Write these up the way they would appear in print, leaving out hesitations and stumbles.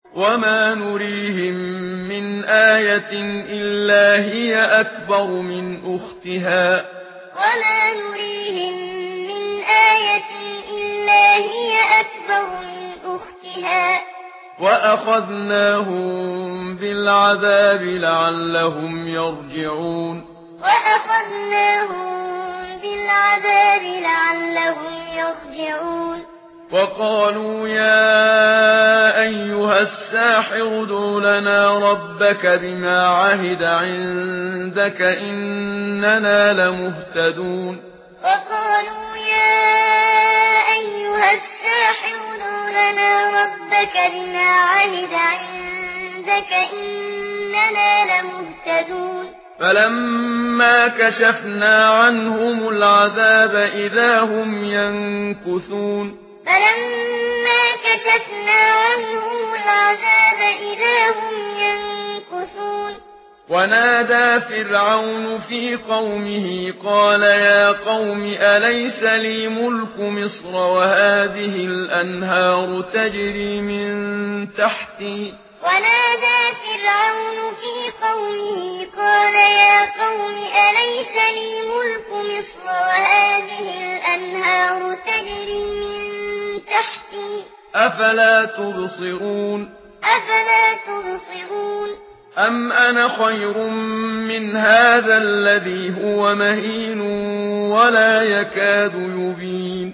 وما نريهم من آية إلا هي أكبر من أختها وما نريهم من آية إلا هي أكبر من أختها وأخذناهم بالعذاب لعلهم يرجعون وقالوا يا أيها الساحر ادع لنا ربك بما عهد عندك إننا لمهتدون وقالوا يا أيها الساحر ادع لنا ربك بما عهد عندك إننا لمهتدون فلما كشفنا عنهم العذاب إذا هم ينكثون ونادى فرعون في قومه قال يا قوم أليس لي ملك مصر وهذه الأنهار تجري من تحتي أفلا تبصرون أم أنا خير من هذا الذي هو مهين ولا يكاد يبين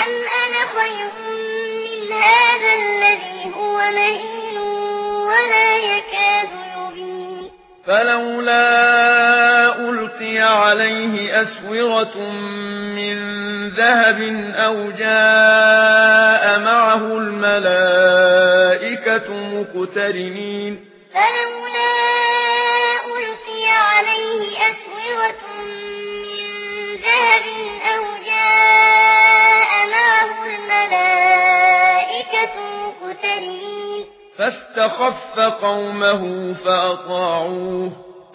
فلولا ألقي عليه أسورة من ذهب أو جاء معه الملائكة مقترنين فاستخف قومه فأطاعوه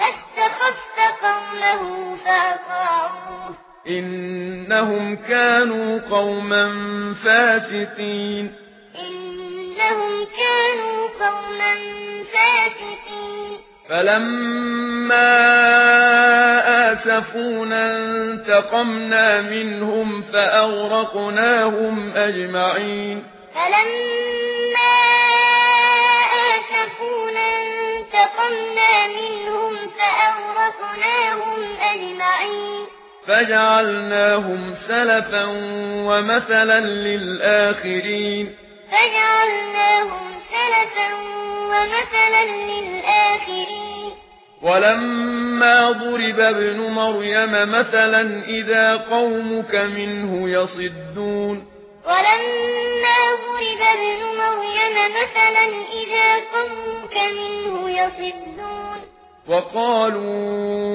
إنهم كانوا قوما فاسقين فلما آسفونا انتقمنا منهم فأغرقناهم أجمعين فجعلناهم سلفا ومثلا للآخرين ولما ضرب ابن مريم مثلا إذا قومك منه يصدون وقالوا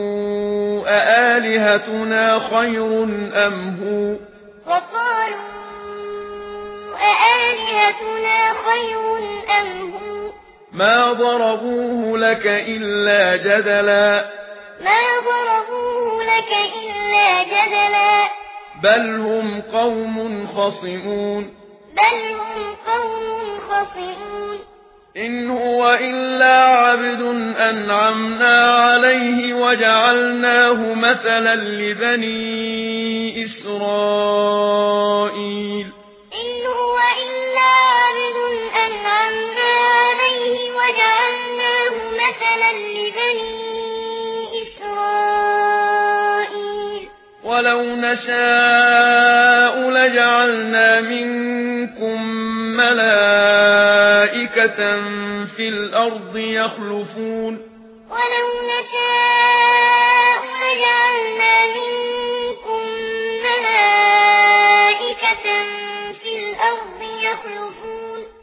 أآلهتنا خير أم هو ما ضربوه لك إلا جدلا بل هم قوم خصمون إن هو إلا عبد أنعمنا عليه وجعلناه مثلا لبني إسرائيل ولو نشاء لجعلنا منكم ملائكة في الأرض يخلفون ولو نشاء لجعلنا